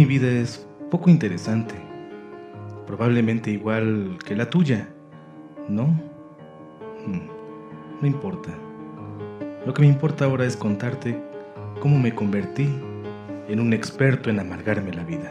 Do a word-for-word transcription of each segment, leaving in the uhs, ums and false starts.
vida es poco interesante, probablemente igual que la tuya, ¿no? No importa. Lo que me importa ahora es contarte cómo me convertí en un experto en amargarme la vida.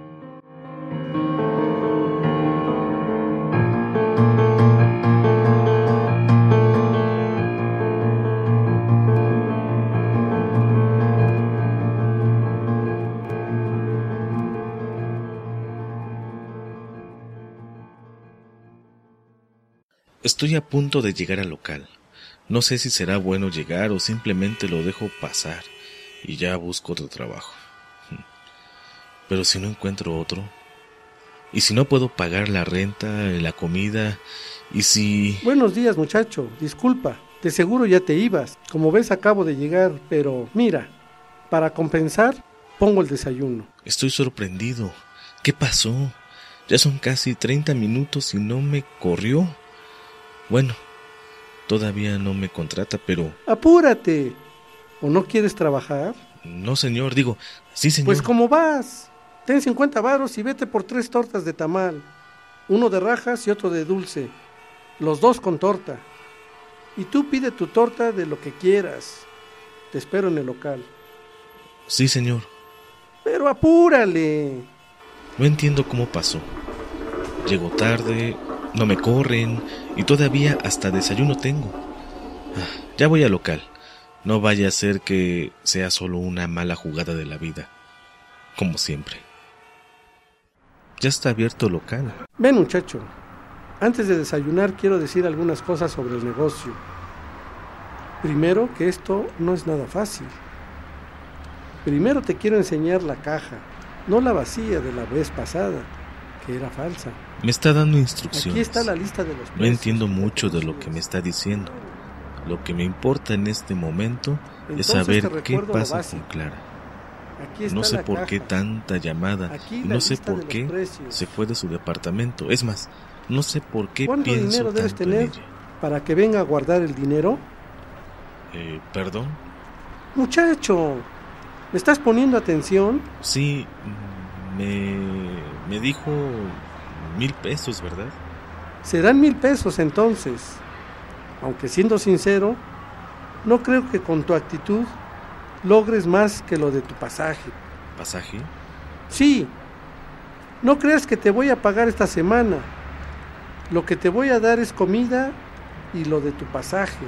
Estoy a punto de llegar al local. No sé si será bueno llegar o simplemente lo dejo pasar y ya busco otro trabajo. Pero si no encuentro otro, y si no puedo pagar la renta, la comida, y si... Buenos días, muchacho. Disculpa, de seguro ya te ibas. Como ves, acabo de llegar, pero mira, para compensar, pongo el desayuno. Estoy sorprendido. ¿Qué pasó? Ya son casi treinta minutos y no me corrió. Bueno, todavía no me contrata, pero... ¡Apúrate! ¿O no quieres trabajar? No, señor, digo, sí, señor. Pues, ¿cómo vas? Ten cincuenta varos y vete por tres tortas de tamal. Uno de rajas y otro de dulce. Los dos con torta. Y tú pide tu torta de lo que quieras. Te espero en el local. Sí, señor. Pero apúrale. No entiendo cómo pasó. Llego tarde... No me corren y todavía hasta desayuno tengo. Ah, ya voy al local. No vaya a ser que sea solo una mala jugada de la vida. Como siempre. Ya está abierto el local. Ven, muchacho. Antes de desayunar quiero decir algunas cosas sobre el negocio. Primero, que esto no es nada fácil. Primero te quiero enseñar la caja, no la vacía de la vez pasada, que era falsa. Me está dando instrucciones. Aquí está la lista de los precios. No entiendo mucho de lo que me está diciendo. Lo que me importa en este momento Entonces es saber qué pasa con Clara. No sé por caja. qué tanta llamada y no sé por qué precios. se fue de su departamento. Es más, no sé por qué pienso dinero debes tanto tener en ella. ¿Para que venga a guardar el dinero? Eh, ¿Perdón? Muchacho, ¿me estás poniendo atención? Sí, me, me dijo mil pesos, ¿verdad? Serán mil pesos entonces. Aunque siendo sincero, no creo que con tu actitud logres más que lo de tu pasaje. ¿Pasaje? Sí. No creas que te voy a pagar esta semana. Lo que te voy a dar es comida y lo de tu pasaje.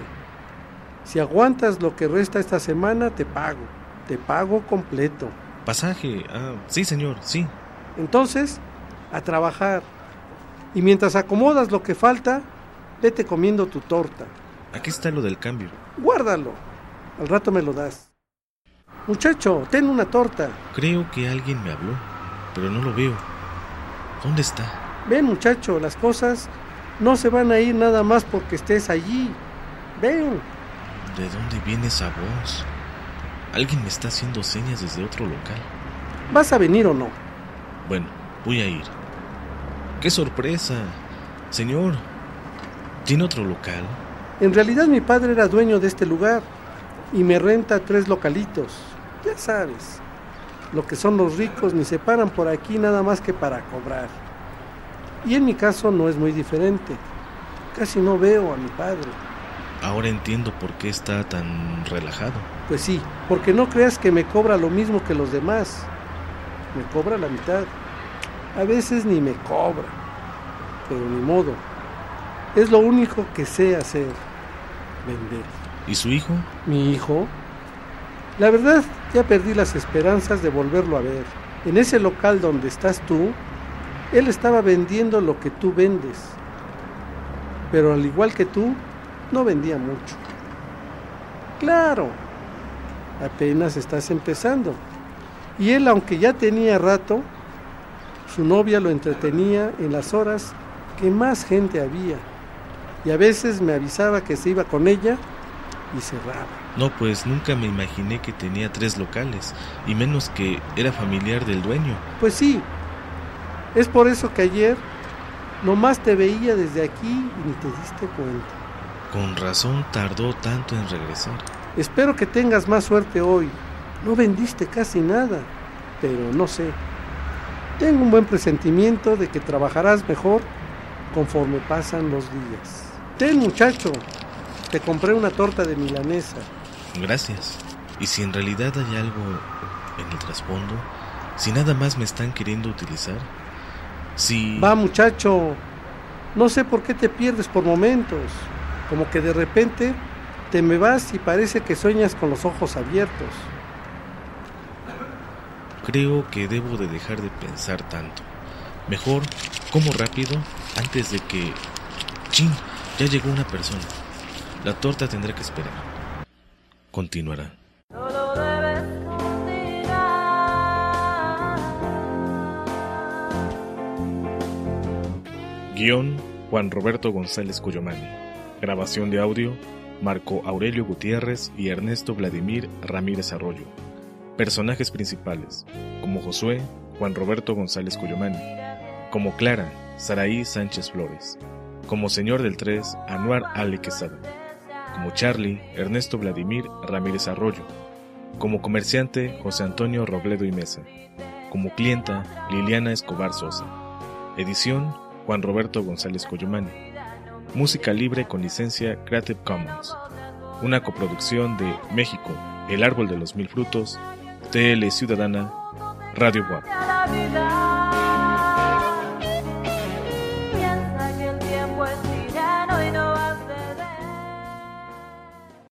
Si aguantas lo que resta esta semana, te pago. Te pago completo. ¿Pasaje? Ah, sí, señor, sí. Entonces, a trabajar. Y mientras acomodas lo que falta, vete comiendo tu torta. Aquí está lo del cambio. Guárdalo. Al rato me lo das. Muchacho, ten una torta. Creo que alguien me habló, pero no lo veo. ¿Dónde está? Ven, muchacho, las cosas no se van a ir nada más porque estés allí. Ven. ¿De dónde viene esa voz? Alguien me está haciendo señas desde otro local. ¿Vas a venir o no? Bueno, voy a ir. ¡Qué sorpresa! Señor, ¿tiene otro local? En realidad mi padre era dueño de este lugar y me renta tres localitos. Ya sabes, lo que son los ricos ni se paran por aquí nada más que para cobrar. Y en mi caso no es muy diferente. Casi no veo a mi padre. Ahora entiendo por qué está tan relajado. Pues sí, porque no creas que me cobra lo mismo que los demás. Me cobra la mitad. A veces ni me cobra. Pero ni modo. Es lo único que sé hacer. Vender. ¿Y su hijo? ¿Mi hijo? La verdad, ya perdí las esperanzas de volverlo a ver. En ese local donde estás tú, él estaba vendiendo lo que tú vendes. Pero al igual que tú, no vendía mucho. Claro, apenas estás empezando. Y él, aunque ya tenía rato, su novia lo entretenía en las horas que más gente había. Y a veces me avisaba que se iba con ella y cerraba. No, pues nunca me imaginé que tenía tres locales, y menos que era familiar del dueño. Pues sí, es por eso que ayer nomás te veía desde aquí y ni te diste cuenta. Con razón tardó tanto en regresar. Espero que tengas más suerte hoy. No vendiste casi nada, pero no sé. Tengo un buen presentimiento de que trabajarás mejor conforme pasan los días. Ten, muchacho, te compré una torta de milanesa. Gracias. Y si en realidad hay algo en el trasfondo, si nada más me están queriendo utilizar, si... Va, muchacho, no sé por qué te pierdes por momentos, como que de repente te me vas y parece que sueñas con los ojos abiertos. Creo que debo de dejar de pensar tanto. Mejor como rápido antes de que... ¡Chin! Ya llegó una persona. La torta tendrá que esperar. Continuará. Guión: Juan Roberto González Cuyomani. Grabación de audio: Marco Aurelio Gutiérrez y Ernesto Vladimir Ramírez Arroyo. Personajes principales: como Josué, Juan Roberto González Cuyomani; como Clara, Saraí Sánchez Flores; como Señor del Tres, Anuar Ale Quesada; como Charlie, Ernesto Vladimir Ramírez Arroyo; como comerciante, José Antonio Robledo y Mesa; como clienta, Liliana Escobar Sosa. Edición: Juan Roberto González Cuyomani. Música libre con licencia Creative Commons. Una coproducción de México, El Árbol de los Mil Frutos, T L Ciudadana, Radio W A P.